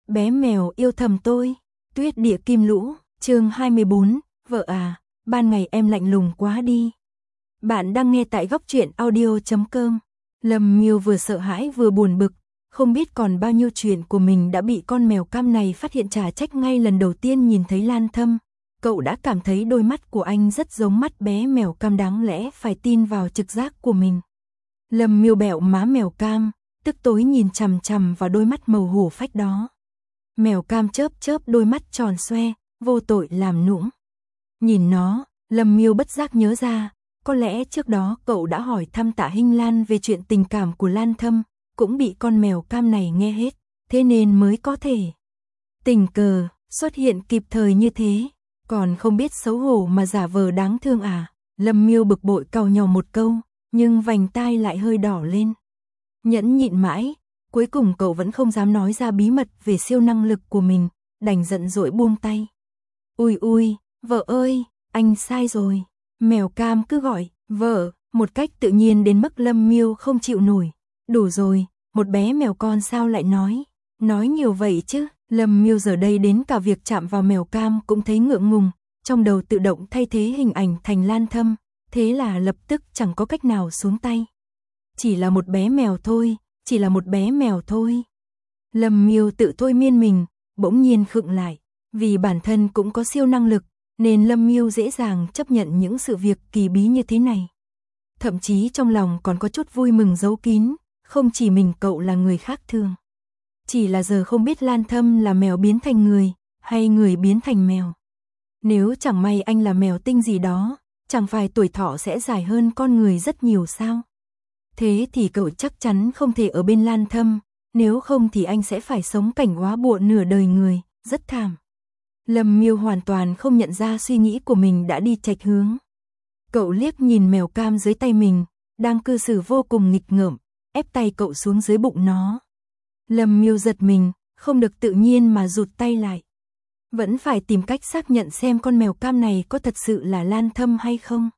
Bé mèo yêu thầm tôi. Tuyết địa kim lũ, chương 24, vợ à, ban ngày em lạnh lùng quá đi. Bạn đang nghe tại góc truyện audio.com. Lâm Miêu vừa sợ hãi vừa buồn bực, không biết còn bao nhiêu chuyện của mình đã bị con mèo cam này phát hiện trả trách ngay lần đầu tiên nhìn thấy Lan Thâm. Cậu đã cảm thấy đôi mắt của anh rất giống mắt bé mèo cam, đáng lẽ phải tin vào trực giác của mình. Lâm Miêu bẹo má mèo cam, tức tối nhìn chằm chằm vào đôi mắt màu hổ phách đó. Mèo cam chớp chớp đôi mắt tròn xoe, vô tội làm nũng. Nhìn nó, Lâm Miêu bất giác nhớ ra, có lẽ trước đó cậu đã hỏi thăm Tạ Hinh Lan về chuyện tình cảm của Lan Thâm, cũng bị con mèo cam này nghe hết, thế nên mới có thể tình cờ xuất hiện kịp thời như thế, còn không biết xấu hổ mà giả vờ đáng thương à. Lâm Miêu bực bội cau nhàu một câu, nhưng vành tai lại hơi đỏ lên. Nhẫn nhịn mãi, cuối cùng cậu vẫn không dám nói ra bí mật về siêu năng lực của mình, đành giận dỗi buông tay. Ui ui, vợ ơi, anh sai rồi. Mèo cam cứ gọi vợ một cách tự nhiên đến mức Lâm Miêu không chịu nổi. Đủ rồi, một bé mèo con sao lại nói nhiều vậy chứ. Lâm Miêu giờ đây đến cả việc chạm vào mèo cam cũng thấy ngượng ngùng, trong đầu tự động thay thế hình ảnh thành Lan Thâm, thế là lập tức chẳng có cách nào xuống tay. Chỉ là một bé mèo thôi, chỉ là một bé mèo thôi. Lâm Miêu tự thôi miên mình, bỗng nhiên khựng lại, vì bản thân cũng có siêu năng lực, nên Lâm Miêu dễ dàng chấp nhận những sự việc kỳ bí như thế này. Thậm chí trong lòng còn có chút vui mừng giấu kín, không chỉ mình cậu là người khác thường. Chỉ là giờ không biết Lan Thâm là mèo biến thành người, hay người biến thành mèo. Nếu chẳng may anh là mèo tinh gì đó, chẳng phải tuổi thọ sẽ dài hơn con người rất nhiều sao? Thế thì cậu chắc chắn không thể ở bên Lan Thâm, nếu không thì anh sẽ phải sống cảnh góa bụa nửa đời người, rất thảm. Lâm Miêu hoàn toàn không nhận ra suy nghĩ của mình đã đi chệch hướng. Cậu liếc nhìn mèo cam dưới tay mình, đang cư xử vô cùng nghịch ngợm, ép tay cậu xuống dưới bụng nó. Lâm Miêu giật mình, không được tự nhiên mà rụt tay lại. Vẫn phải tìm cách xác nhận xem con mèo cam này có thật sự là Lan Thâm hay không.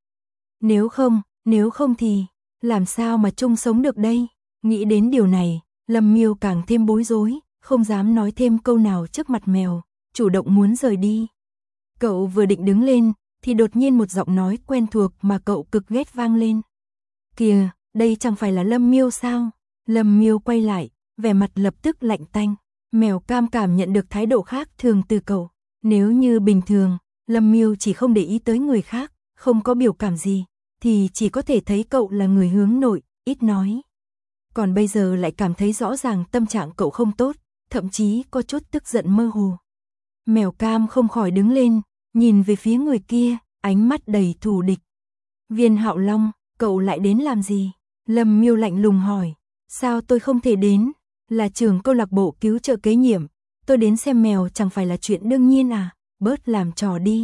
Nếu không thì, làm sao mà chung sống được đây? Nghĩ đến điều này, Lâm Miêu càng thêm bối rối, không dám nói thêm câu nào trước mặt mèo, chủ động muốn rời đi. Cậu vừa định đứng lên, thì đột nhiên một giọng nói quen thuộc mà cậu cực ghét vang lên. Kìa, đây chẳng phải là Lâm Miêu sao? Lâm Miêu quay lại, vẻ mặt lập tức lạnh tanh. Mèo cam cảm nhận được thái độ khác thường từ cậu. Nếu như bình thường, Lâm Miêu chỉ không để ý tới người khác, không có biểu cảm gì, thì chỉ có thể thấy cậu là người hướng nội, ít nói. Còn bây giờ lại cảm thấy rõ ràng tâm trạng cậu không tốt, thậm chí có chút tức giận mơ hồ. Mèo cam không khỏi đứng lên, nhìn về phía người kia, ánh mắt đầy thù địch. Viên Hạo Long, cậu lại đến làm gì? Lâm Miêu lạnh lùng hỏi. Sao tôi không thể đến? Là trưởng câu lạc bộ cứu trợ kế nhiệm, tôi đến xem mèo chẳng phải là chuyện đương nhiên à? Bớt làm trò đi.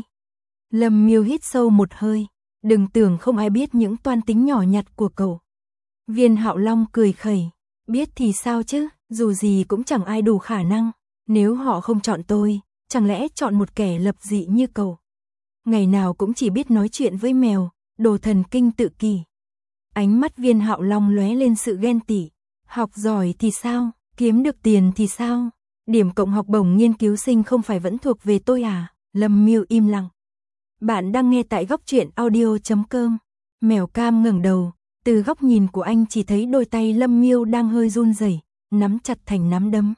Lâm Miêu hít sâu một hơi, đừng tưởng không ai biết những toan tính nhỏ nhặt của cậu. Viên Hạo Long cười khẩy, biết thì sao chứ, dù gì cũng chẳng ai đủ khả năng, nếu họ không chọn tôi, chẳng lẽ chọn một kẻ lập dị như cậu. Ngày nào cũng chỉ biết nói chuyện với mèo, đồ thần kinh tự kỷ. Ánh mắt Viên Hạo Long lóe lên sự ghen tị. Học giỏi thì sao, kiếm được tiền thì sao, điểm cộng học bổng nghiên cứu sinh không phải vẫn thuộc về tôi à? Lâm Miêu im lặng. Bạn đang nghe tại góc truyện audio.com. Mèo cam ngẩng đầu, từ góc nhìn của anh chỉ thấy đôi tay Lâm Miêu đang hơi run rẩy, nắm chặt thành nắm đấm.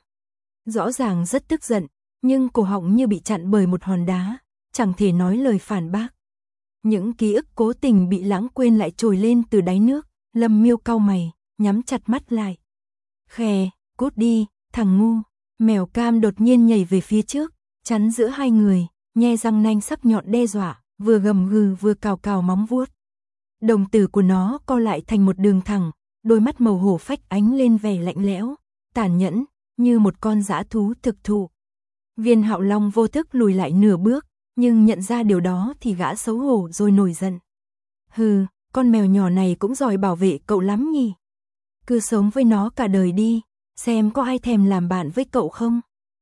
Rõ ràng rất tức giận, nhưng cổ họng như bị chặn bởi một hòn đá, chẳng thể nói lời phản bác. Những ký ức cố tình bị lãng quên lại trồi lên từ đáy nước. Lâm Miêu cau mày, nhắm chặt mắt lại. Khè, cút đi, thằng ngu. Mèo cam đột nhiên nhảy về phía trước, chắn giữa hai người, nhe răng nanh sắc nhọn đe dọa, vừa gầm gừ vừa cào cào móng vuốt. Đồng tử của nó co lại thành một đường thẳng, đôi mắt màu hổ phách ánh lên vẻ lạnh lẽo, tàn nhẫn, như một con dã thú thực thụ. Viên Hạo Long vô thức lùi lại nửa bước, nhưng nhận ra điều đó thì gã xấu hổ rồi nổi giận. Hừ, con mèo nhỏ này cũng giỏi bảo vệ cậu lắm nhỉ. Cứ sống với nó cả đời đi, xem có ai thèm làm bạn với cậu không.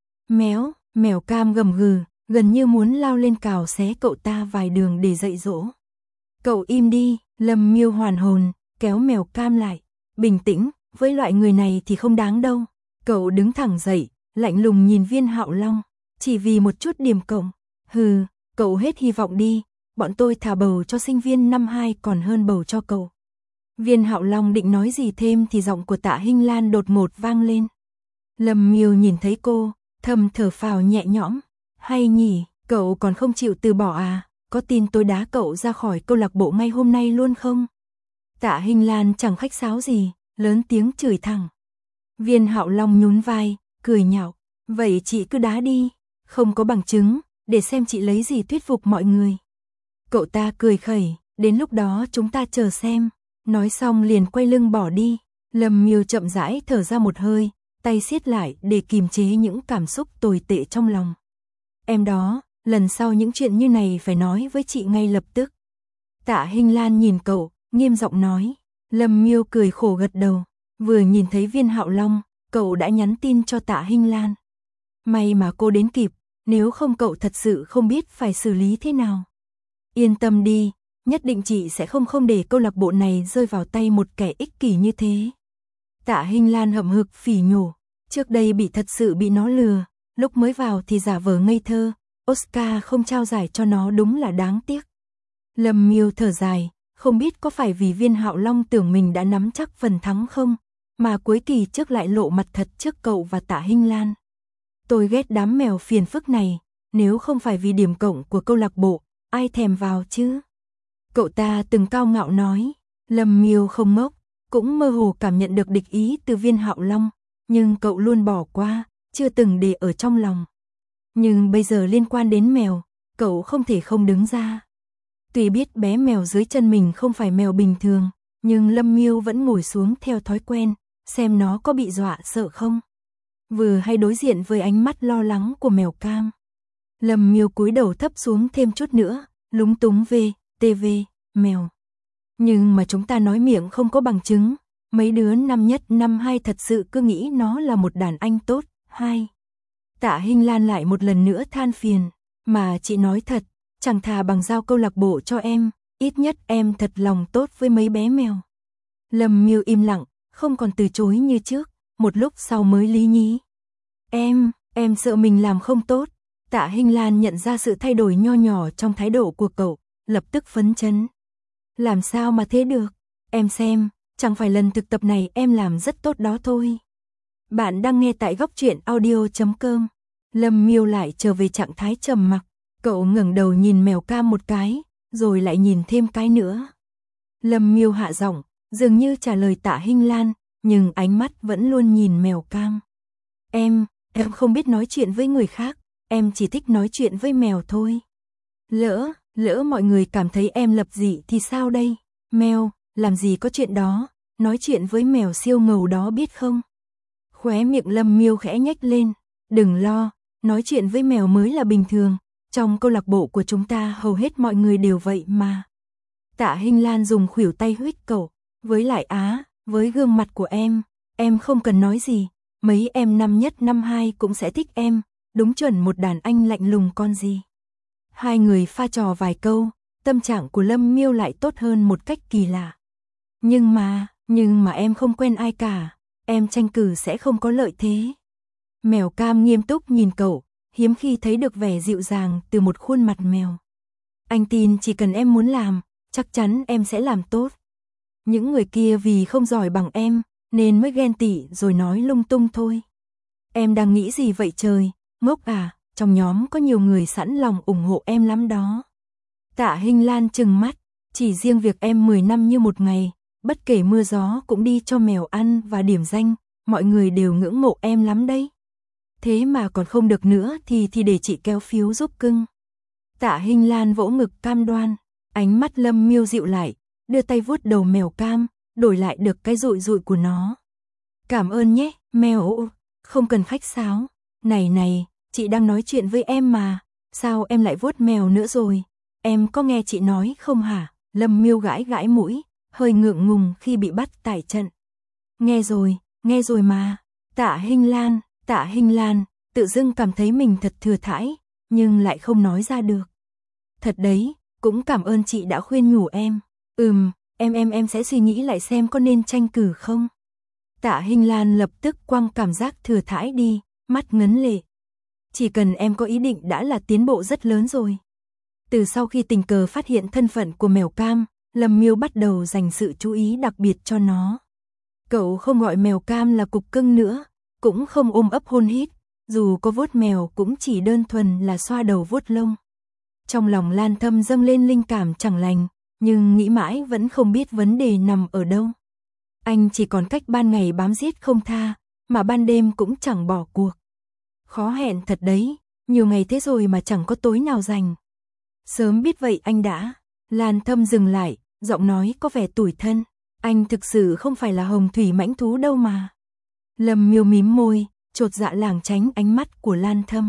Mèo cam gầm gừ, gần như muốn lao lên cào xé cậu ta vài đường để dạy dỗ. Cậu im đi. Lâm Miêu hoàn hồn, kéo mèo cam lại. Bình tĩnh, với loại người này thì không đáng đâu. Cậu đứng thẳng dậy, lạnh lùng nhìn Viên Hạo Long, chỉ vì một chút điểm cộng. Hừ, cậu hết hy vọng đi, bọn tôi thà bầu cho sinh viên năm 2 còn hơn bầu cho cậu. Viên Hạo Long định nói gì thêm thì giọng của Tạ Hinh Lan đột ngột vang lên. Lâm Miêu nhìn thấy cô, thầm thở phào nhẹ nhõm. Hay nhỉ, cậu còn không chịu từ bỏ à, có tin tôi đá cậu ra khỏi câu lạc bộ ngay hôm nay luôn không? Tạ Hinh Lan chẳng khách sáo gì, lớn tiếng chửi thẳng. Viên Hạo Long nhún vai, cười nhạo. Vậy chị cứ đá đi, không có bằng chứng, để xem chị lấy gì thuyết phục mọi người. Cậu ta cười khẩy, đến lúc đó chúng ta chờ xem. Nói xong liền quay lưng bỏ đi. Lâm Miêu chậm rãi thở ra một hơi, tay siết lại để kìm chế những cảm xúc tồi tệ trong lòng. Em đó, lần sau những chuyện như này phải nói với chị ngay lập tức. Tạ Hinh Lan nhìn cậu, nghiêm giọng nói. Lâm Miêu cười khổ gật đầu. Vừa nhìn thấy Viên Hạo Long, cậu đã nhắn tin cho Tạ Hinh Lan. May mà cô đến kịp, nếu không cậu thật sự không biết phải xử lý thế nào. Yên tâm đi, nhất định chị sẽ không để câu lạc bộ này rơi vào tay một kẻ ích kỷ như thế. Tạ Hinh Lan hậm hực phỉ nhổ, trước đây thật sự bị nó lừa, lúc mới vào thì giả vờ ngây thơ, Oscar không trao giải cho nó đúng là đáng tiếc. Lâm Miêu thở dài, không biết có phải vì Viên Hạo Long tưởng mình đã nắm chắc phần thắng không, mà cuối kỳ trước lại lộ mặt thật trước cậu và Tạ Hinh Lan. Tôi ghét đám mèo phiền phức này, nếu không phải vì điểm cộng của câu lạc bộ, ai thèm vào chứ? Cậu ta từng cao ngạo nói. Lâm Miêu không ngốc, cũng mơ hồ cảm nhận được địch ý từ Viên Hạo Long, nhưng cậu luôn bỏ qua, chưa từng để ở trong lòng. Nhưng bây giờ liên quan đến mèo, cậu không thể không đứng ra. Tuy biết bé mèo dưới chân mình không phải mèo bình thường, nhưng Lâm Miêu vẫn ngồi xuống theo thói quen, xem nó có bị dọa sợ không. Vừa hay đối diện với ánh mắt lo lắng của mèo Cam. Lâm Miêu cúi đầu thấp xuống thêm chút nữa, lúng túng TV, mèo. Nhưng mà chúng ta nói miệng không có bằng chứng, mấy đứa năm nhất năm 2 thật sự cứ nghĩ nó là một đàn anh tốt. Hai. Tạ Hinh Lan lại một lần nữa than phiền, mà chị nói thật, chẳng thà bằng giao câu lạc bộ cho em, ít nhất em thật lòng tốt với mấy bé mèo. Lâm Miêu im lặng, không còn từ chối như trước, một lúc sau mới lý nhí. Em sợ mình làm không tốt. Tạ Hinh Lan nhận ra sự thay đổi nho nhỏ trong thái độ của cậu, lập tức phấn chấn. Làm sao mà thế được? Em xem, chẳng phải lần thực tập này em làm rất tốt đó thôi. Bạn đang nghe tại góc truyện audio.com. Lâm Miêu lại trở về trạng thái trầm mặc, cậu ngẩng đầu nhìn mèo Cam một cái, rồi lại nhìn thêm cái nữa. Lâm Miêu hạ giọng, dường như trả lời Tạ Hinh Lan, nhưng ánh mắt vẫn luôn nhìn mèo Cam. Em không biết nói chuyện với người khác, em chỉ thích nói chuyện với mèo thôi. Lỡ mọi người cảm thấy em lập dị thì sao đây? Mèo, làm gì có chuyện đó, nói chuyện với mèo siêu ngầu đó biết không? Khóe miệng Lâm Miêu khẽ nhếch lên, đừng lo, nói chuyện với mèo mới là bình thường, trong câu lạc bộ của chúng ta hầu hết mọi người đều vậy mà. Tạ Hinh Lan dùng khuỷu tay huých cậu, với lại với gương mặt của em không cần nói gì, mấy em năm nhất năm 2 cũng sẽ thích em, đúng chuẩn một đàn anh lạnh lùng con gì. Hai người pha trò vài câu, tâm trạng của Lâm Miêu lại tốt hơn một cách kỳ lạ. Nhưng mà em không quen ai cả, em tranh cử sẽ không có lợi thế. Mèo Cam nghiêm túc nhìn cậu, hiếm khi thấy được vẻ dịu dàng từ một khuôn mặt mèo. Anh tin chỉ cần em muốn làm, chắc chắn em sẽ làm tốt. Những người kia vì không giỏi bằng em, nên mới ghen tị rồi nói lung tung thôi. Em đang nghĩ gì vậy trời, ngốc à, trong nhóm có nhiều người sẵn lòng ủng hộ em lắm đó. Tạ Hinh Lan trừng mắt, chỉ riêng việc em 10 năm như một ngày, bất kể mưa gió cũng đi cho mèo ăn và điểm danh, mọi người đều ngưỡng mộ em lắm đấy. Thế mà còn không được nữa thì để chị kéo phiếu giúp cưng. Tạ Hinh Lan vỗ ngực cam đoan, ánh mắt Lâm Miêu dịu lại, đưa tay vuốt đầu mèo Cam, đổi lại được cái dụi dụi của nó. Cảm ơn nhé, mèo, không cần khách sáo. Này, chị đang nói chuyện với em mà, sao em lại vuốt mèo nữa rồi? Em có nghe chị nói không hả? Lâm Miêu gãi mũi, hơi ngượng ngùng khi bị bắt tại trận. Nghe rồi mà. Tạ Hinh Lan, tự dưng cảm thấy mình thật thừa thãi, nhưng lại không nói ra được. Thật đấy, cũng cảm ơn chị đã khuyên nhủ em. Em sẽ suy nghĩ lại xem có nên tranh cử không. Tạ Hinh Lan lập tức quăng cảm giác thừa thãi đi, mắt ngấn lệ. Chỉ cần em có ý định đã là tiến bộ rất lớn rồi. Từ sau khi tình cờ phát hiện thân phận của mèo cam, Lâm Miêu bắt đầu dành sự chú ý đặc biệt cho nó. Cậu không gọi mèo cam là cục cưng nữa, cũng không ôm ấp hôn hít, dù có vuốt mèo cũng chỉ đơn thuần là xoa đầu vuốt lông. Trong lòng Lan Thâm dâng lên linh cảm chẳng lành, nhưng nghĩ mãi vẫn không biết vấn đề nằm ở đâu. Anh chỉ còn cách ban ngày bám giết không tha, mà ban đêm cũng chẳng bỏ cuộc. Khó hẹn thật đấy, nhiều ngày thế rồi mà chẳng có tối nào rảnh. Sớm biết vậy anh đã. Lan Thâm dừng lại, giọng nói có vẻ tủi thân. Anh thực sự không phải là hồng thủy mãnh thú đâu mà. Lâm Miêu mím môi, chột dạ lảng tránh ánh mắt của Lan Thâm.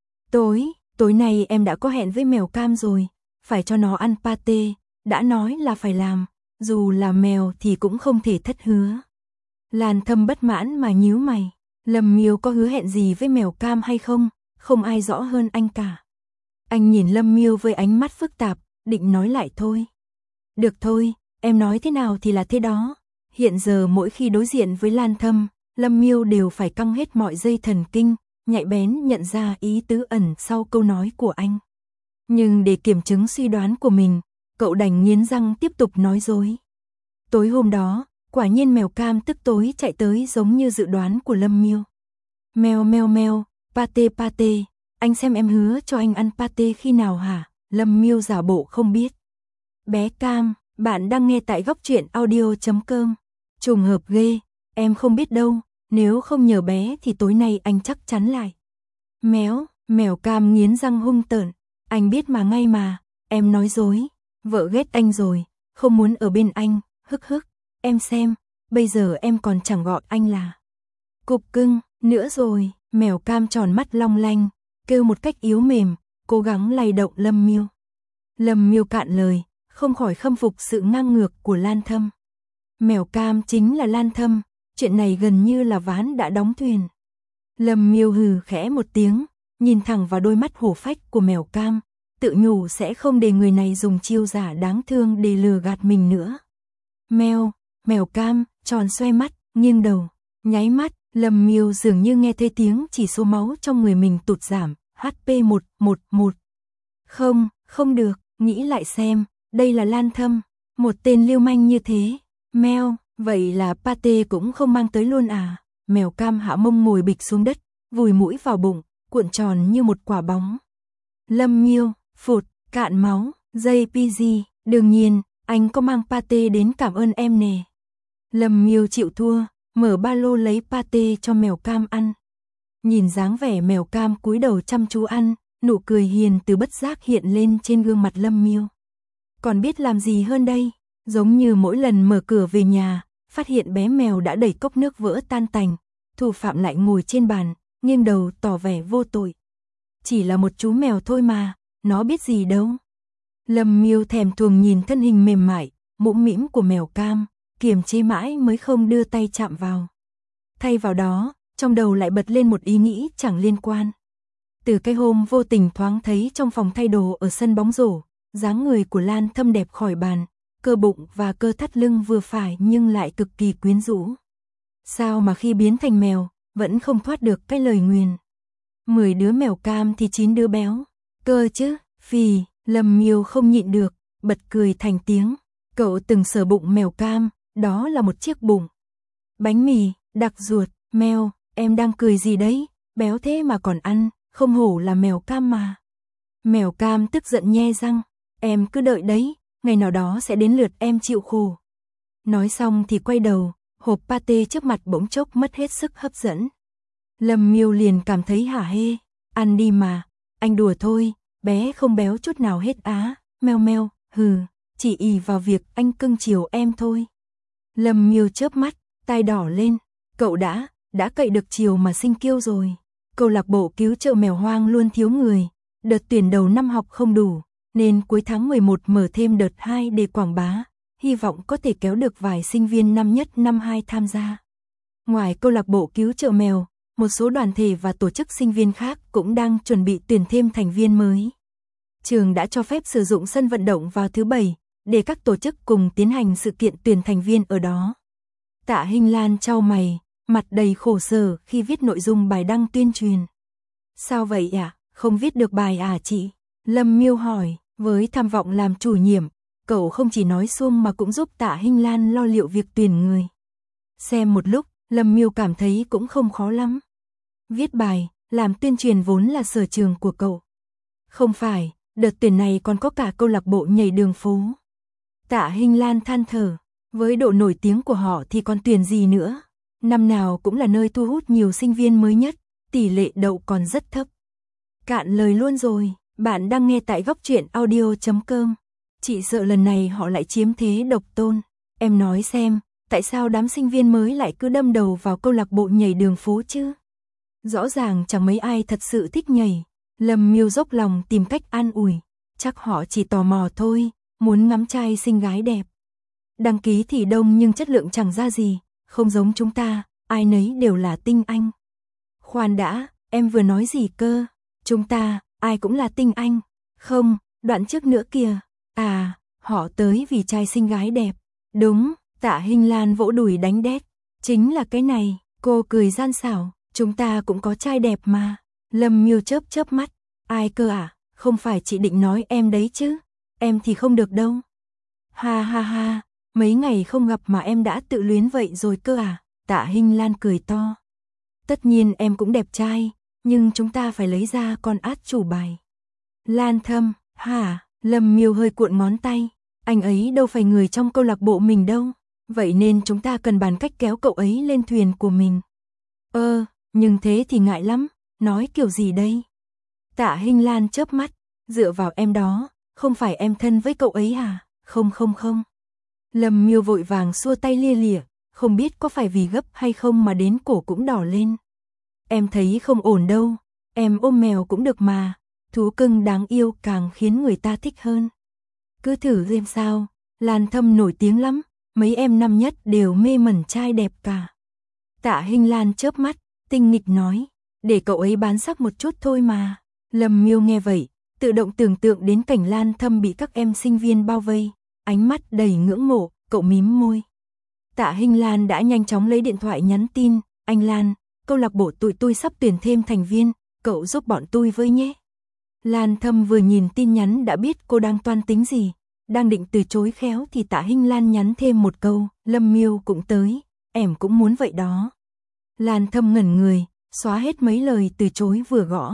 Tối nay em đã có hẹn với mèo cam rồi, phải cho nó ăn pate, đã nói là phải làm, dù là mèo thì cũng không thể thất hứa. Lan Thâm bất mãn mà nhíu mày, Lâm Miêu có hứa hẹn gì với mèo cam hay không, không ai rõ hơn anh cả. Anh nhìn Lâm Miêu với ánh mắt phức tạp, định nói lại thôi. Được thôi, em nói thế nào thì là thế đó. Hiện giờ mỗi khi đối diện với Lan Thâm, Lâm Miêu đều phải căng hết mọi dây thần kinh, nhạy bén nhận ra ý tứ ẩn sau câu nói của anh. Nhưng để kiểm chứng suy đoán của mình, cậu đành nghiến răng tiếp tục nói dối. Tối hôm đó, quả nhiên mèo cam tức tối chạy tới giống như dự đoán của Lâm Miêu. Mèo mèo mèo, pate pate, anh xem em hứa cho anh ăn pate khi nào hả? Lâm Miêu giả bộ không biết. Bé Cam, bạn đang nghe tại góc truyện audio.com. Trùng hợp ghê, em không biết đâu, nếu không nhờ bé thì tối nay anh chắc chắn lại. Mèo Cam nghiến răng hung tợn, anh biết mà ngay mà, em nói dối, vợ ghét anh rồi, không muốn ở bên anh, hức hức, em xem, bây giờ em còn chẳng gọi anh là cục cưng nữa rồi. Mèo Cam tròn mắt long lanh, kêu một cách yếu mềm, cố gắng lay động Lâm Miêu. Lâm Miêu cạn lời, không khỏi khâm phục sự ngang ngược của Lan Thâm. Mèo Cam chính là Lan Thâm, chuyện này gần như là ván đã đóng thuyền. Lâm Miêu hừ khẽ một tiếng, nhìn thẳng vào đôi mắt hổ phách của mèo Cam, tự nhủ sẽ không để người này dùng chiêu giả đáng thương để lừa gạt mình nữa. Mèo Cam tròn xoay mắt, nghiêng đầu, nháy mắt, Lâm Miêu dường như nghe thấy tiếng chỉ số máu trong người mình tụt giảm, HP 111. Không được, nghĩ lại xem, đây là Lan Thâm, một tên lưu manh như thế. Vậy là pate cũng không mang tới luôn à? Mèo Cam hạ mông ngồi bịch xuống đất, vùi mũi vào bụng, cuộn tròn như một quả bóng. Lâm Miêu, phụt, cạn máu, JPG, đương nhiên, anh có mang pate đến cảm ơn em nè. Lâm Miêu chịu thua, mở ba lô lấy pate cho mèo Cam ăn. Nhìn dáng vẻ mèo Cam cúi đầu chăm chú ăn, nụ cười hiền từ bất giác hiện lên trên gương mặt Lâm Miêu. Còn biết làm gì hơn đây? Giống như mỗi lần mở cửa về nhà, phát hiện bé mèo đã đẩy cốc nước vỡ tan tành, thủ phạm lại ngồi trên bàn, nghiêng đầu tỏ vẻ vô tội. Chỉ là một chú mèo thôi mà, nó biết gì đâu. Lâm Miêu thèm thuồng nhìn thân hình mềm mại, mũm mĩm của mèo Cam, kiềm chế mãi mới không đưa tay chạm vào. Thay vào đó, trong đầu lại bật lên một ý nghĩ chẳng liên quan. Từ cái hôm vô tình thoáng thấy trong phòng thay đồ ở sân bóng rổ, dáng người của Lan Thâm đẹp khỏi bàn, cơ bụng và cơ thắt lưng vừa phải nhưng lại cực kỳ quyến rũ. Sao mà khi biến thành mèo, vẫn không thoát được cái lời nguyền. 10 đứa mèo Cam thì 9 đứa béo. Cơ chứ, phì, Lâm Miêu không nhịn được, bật cười thành tiếng. Cậu từng sờ bụng mèo Cam, đó là một chiếc bụng. Bánh mì, đặc ruột, mèo, em đang cười gì đấy, béo thế mà còn ăn, không hổ là mèo Cam mà. Mèo Cam tức giận nhe răng, em cứ đợi đấy, ngày nào đó sẽ đến lượt em chịu khổ. Nói xong thì quay đầu, hộp pate trước mặt bỗng chốc mất hết sức hấp dẫn. Lâm Miêu liền cảm thấy hả hê, ăn đi mà, anh đùa thôi, bé không béo chút nào hết á, meo, hừ, chỉ ỷ vào việc anh cưng chiều em thôi. Lâm Miêu chớp mắt, tai đỏ lên, cậu đã cậy được chiều mà sinh kiêu rồi. Câu lạc bộ cứu trợ mèo hoang luôn thiếu người, đợt tuyển đầu năm học không đủ, nên cuối tháng 11 mở thêm đợt 2 để quảng bá, hy vọng có thể kéo được vài sinh viên năm nhất năm 2 tham gia. Ngoài câu lạc bộ cứu trợ mèo, một số đoàn thể và tổ chức sinh viên khác cũng đang chuẩn bị tuyển thêm thành viên mới. Trường đã cho phép sử dụng sân vận động vào thứ Bảy, để các tổ chức cùng tiến hành sự kiện tuyển thành viên ở đó. Tạ Hinh Lan chau mày, mặt đầy khổ sở khi viết nội dung bài đăng tuyên truyền. Sao vậy ạ? Không viết được bài à chị? Lâm Miêu hỏi, với tham vọng làm chủ nhiệm, cậu không chỉ nói suông mà cũng giúp Tạ Hinh Lan lo liệu việc tuyển người. Xem một lúc, Lâm Miêu cảm thấy cũng không khó lắm. Viết bài, làm tuyên truyền vốn là sở trường của cậu. Không phải, đợt tuyển này còn có cả câu lạc bộ nhảy đường phố. Tạ Hinh Lan than thở, với độ nổi tiếng của họ thì còn tuyển gì nữa. Năm nào cũng là nơi thu hút nhiều sinh viên mới nhất, tỷ lệ đậu còn rất thấp. Cạn lời luôn rồi, bạn đang nghe tại góc truyện audio.com. Chị sợ lần này họ lại chiếm thế độc tôn. Em nói xem, tại sao đám sinh viên mới lại cứ đâm đầu vào câu lạc bộ nhảy đường phố chứ? Rõ ràng chẳng mấy ai thật sự thích nhảy. Lâm Miêu dốc lòng tìm cách an ủi. Chắc họ chỉ tò mò thôi, muốn ngắm trai xinh gái đẹp. Đăng ký thì đông nhưng chất lượng chẳng ra gì, không giống chúng ta, ai nấy đều là tinh anh. Khoan đã, em vừa nói gì cơ? Chúng ta, ai cũng là tinh anh. Không, đoạn trước nữa kìa. À, họ tới vì trai xinh gái đẹp. Đúng, Tạ Hinh Lan vỗ đùi đánh đét. Chính là cái này, cô cười gian xảo, chúng ta cũng có trai đẹp mà. Lâm Miêu chớp chớp mắt. Ai cơ à? Không phải chị định nói em đấy chứ? Em thì không được đâu. Ha ha ha, mấy ngày không gặp mà em đã tự luyến vậy rồi cơ à? Tạ Hinh Lan cười to. Tất nhiên em cũng đẹp trai, nhưng chúng ta phải lấy ra con át chủ bài. Lan Thâm, hả? Lâm Miêu hơi cuộn ngón tay. Anh ấy đâu phải người trong câu lạc bộ mình đâu. Vậy nên chúng ta cần bàn cách kéo cậu ấy lên thuyền của mình. Nhưng thế thì ngại lắm. Nói kiểu gì đây? Tạ Hinh Lan chớp mắt. Dựa vào em đó, không phải em thân với cậu ấy à? Không. Lâm Miêu vội vàng xua tay lia lịa. Không biết có phải vì gấp hay không mà đến cổ cũng đỏ lên. Em thấy không ổn đâu. Em ôm mèo cũng được mà. Thú cưng đáng yêu càng khiến người ta thích hơn. Cứ thử xem sao. Lan Thâm nổi tiếng lắm. Mấy em năm nhất đều mê mẩn trai đẹp cả. Tạ Hinh Lan chớp mắt, tinh nghịch nói. Để cậu ấy bán sắc một chút thôi mà. Lâm Miêu nghe vậy, tự động tưởng tượng đến cảnh Lan Thâm bị các em sinh viên bao vây. Ánh mắt đầy ngưỡng mộ, cậu mím môi. Tạ Hinh Lan đã nhanh chóng lấy điện thoại nhắn tin. Anh Lan, câu lạc bộ tụi tôi sắp tuyển thêm thành viên, cậu giúp bọn tôi với nhé. Lan Thâm vừa nhìn tin nhắn đã biết cô đang toan tính gì. Đang định từ chối khéo thì Tạ Hinh Lan nhắn thêm một câu. Lâm Miêu cũng tới, em cũng muốn vậy đó. Lan Thâm ngẩn người, xóa hết mấy lời từ chối vừa gõ.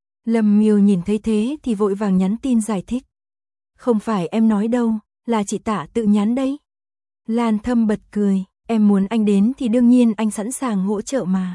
Lâm Miêu nhìn thấy thế thì vội vàng nhắn tin giải thích. Không phải em nói đâu, là chị Tạ tự nhắn đấy. Lan Thâm bật cười, em muốn anh đến thì đương nhiên anh sẵn sàng hỗ trợ mà.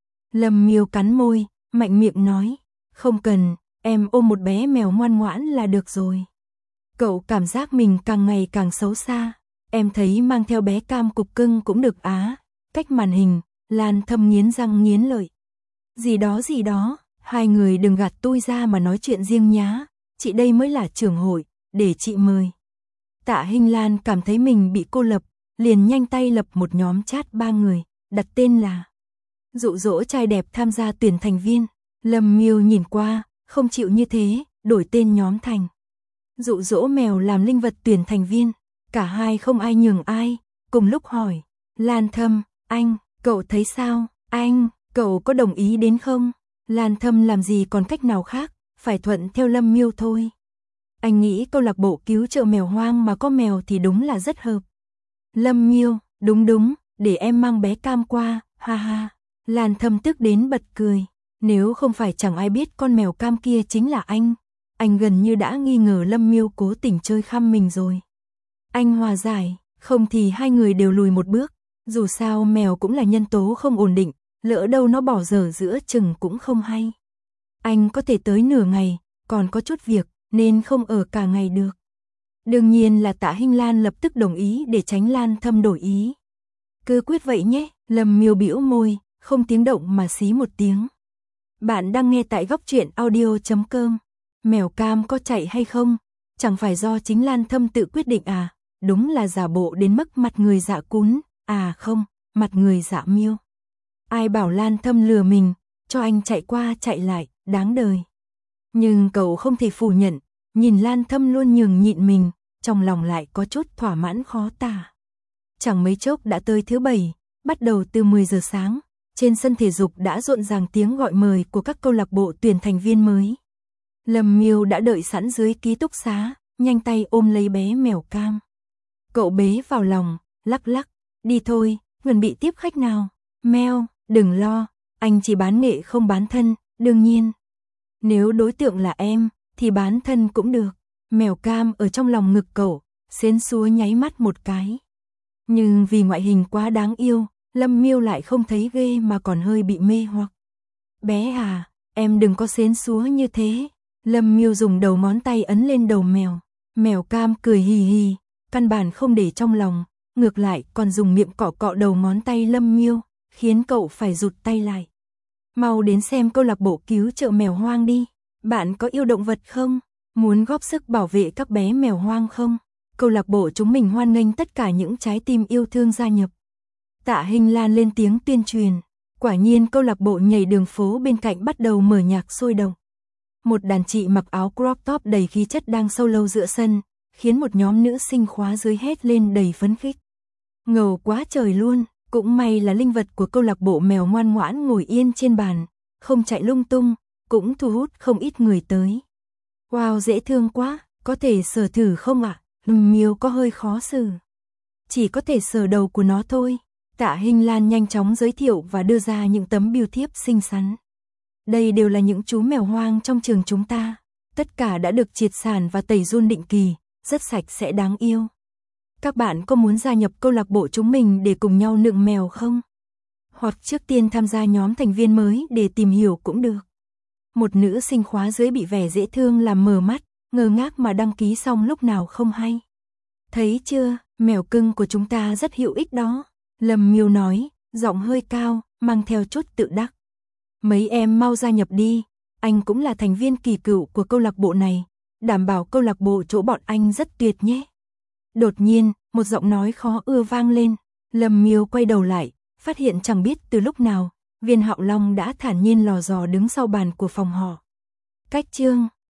Lâm Miêu cắn môi, mạnh miệng nói. Không cần, em ôm một bé mèo ngoan ngoãn là được rồi. Cậu cảm giác mình càng ngày càng xấu xa. Em thấy mang theo bé Cam cục cưng cũng được á. Cách màn hình, Lan Thâm nghiến răng nghiến lợi. Gì đó, hai người đừng gạt tôi ra mà nói chuyện riêng nhá. Chị đây mới là trưởng hội, để chị mời. Tạ Hinh Lan cảm thấy mình bị cô lập, liền nhanh tay lập một nhóm chat 3 người, đặt tên là dụ dỗ trai đẹp tham gia tuyển thành viên. Lâm Miêu nhìn qua, không chịu như thế, đổi tên nhóm thành dụ dỗ mèo làm linh vật tuyển thành viên. Cả hai không ai nhường ai, cùng lúc hỏi. Lan Thâm, anh, cậu thấy sao? Anh, cậu có đồng ý đến không? Lan Thâm làm gì còn cách nào khác, phải thuận theo Lâm Miêu thôi. Anh nghĩ câu lạc bộ cứu trợ mèo hoang mà có mèo thì đúng là rất hợp. Lâm Miêu, đúng, để em mang bé Cam qua, ha ha. Lan Thâm tức đến bật cười. Nếu không phải chẳng ai biết con mèo Cam kia chính là anh gần như đã nghi ngờ Lâm Miêu cố tình chơi khăm mình rồi. Anh hòa giải, không thì hai người đều lùi một bước. Dù sao mèo cũng là nhân tố không ổn định, lỡ đâu nó bỏ dở giữa chừng cũng không hay. Anh có thể tới nửa ngày, còn có chút việc, nên không ở cả ngày được. Đương nhiên là Tạ Hinh Lan lập tức đồng ý để tránh Lan Thâm đổi ý. Cứ quyết vậy nhé. Lâm Miêu bĩu môi, không tiếng động mà xí một tiếng. Bạn đang nghe tại góc truyện audio.com. Mèo Cam có chạy hay không? Chẳng phải do chính Lan Thâm tự quyết định à? Đúng là giả bộ đến mức mặt người dạ cún. À không, mặt người dạ Miêu. Ai bảo Lan Thâm lừa mình, cho anh chạy qua chạy lại, đáng đời. Nhưng cậu không thể phủ nhận, nhìn Lan Thâm luôn nhường nhịn mình, trong lòng lại có chút thỏa mãn khó tả. Chẳng mấy chốc đã tới thứ 7, bắt đầu từ 10 giờ sáng, trên sân thể dục đã rộn ràng tiếng gọi mời của các câu lạc bộ tuyển thành viên mới. Lâm Miêu đã đợi sẵn dưới ký túc xá, nhanh tay ôm lấy bé mèo cam. Cậu bế vào lòng, lắc lắc, đi thôi, chuẩn bị tiếp khách nào. Mèo, đừng lo, anh chỉ bán nghệ không bán thân, đương nhiên. Nếu đối tượng là em, thì bán thân cũng được. Mèo cam ở trong lòng ngực cậu, xến xúa nháy mắt một cái. Nhưng vì ngoại hình quá đáng yêu, Lâm Miêu lại không thấy ghê mà còn hơi bị mê hoặc. Bé à, em đừng có xến xúa như thế. Lâm Miêu dùng đầu ngón tay ấn lên đầu mèo. Mèo cam cười hì hì, căn bản không để trong lòng, ngược lại còn dùng miệng cọ cọ đầu ngón tay Lâm Miêu, khiến cậu phải rụt tay lại. Mau đến xem câu lạc bộ cứu trợ mèo hoang đi. Bạn có yêu động vật không? Muốn góp sức bảo vệ các bé mèo hoang không? Câu lạc bộ chúng mình hoan nghênh tất cả những trái tim yêu thương gia nhập. Tạ Hinh Lan lên tiếng tuyên truyền. Quả nhiên câu lạc bộ nhảy đường phố bên cạnh bắt đầu mở nhạc sôi động. Một đàn chị mặc áo crop top đầy khí chất đang solo giữa sân, khiến một nhóm nữ sinh khóa dưới hét lên đầy phấn khích. Ngầu quá trời luôn, cũng may là linh vật của câu lạc bộ mèo ngoan ngoãn ngồi yên trên bàn, không chạy lung tung, cũng thu hút không ít người tới. Wow, dễ thương quá, có thể sờ thử không ạ? Miêu có hơi khó xử. Chỉ có thể sờ đầu của nó thôi. Tạ Hinh Lan nhanh chóng giới thiệu và đưa ra những tấm bưu thiếp xinh xắn. Đây đều là những chú mèo hoang trong trường chúng ta. Tất cả đã được triệt sản và tẩy giun định kỳ, rất sạch sẽ đáng yêu. Các bạn có muốn gia nhập câu lạc bộ chúng mình để cùng nhau nựng mèo không? Hoặc trước tiên tham gia nhóm thành viên mới để tìm hiểu cũng được. Một nữ sinh khóa dưới bị vẻ dễ thương làm mờ mắt, ngơ ngác mà đăng ký xong lúc nào không hay. Thấy chưa, mèo cưng của chúng ta rất hữu ích đó. Lâm Miêu nói, giọng hơi cao, mang theo chút tự đắc. Mấy em mau gia nhập đi, anh cũng là thành viên kỳ cựu của câu lạc bộ này, đảm bảo câu lạc bộ chỗ bọn anh rất tuyệt nhé. Đột nhiên, một giọng nói khó ưa vang lên. Lâm Miêu quay đầu lại, phát hiện chẳng biết từ lúc nào, Viên Hạo Long đã thản nhiên lò dò đứng sau bàn của phòng họ. Cách chương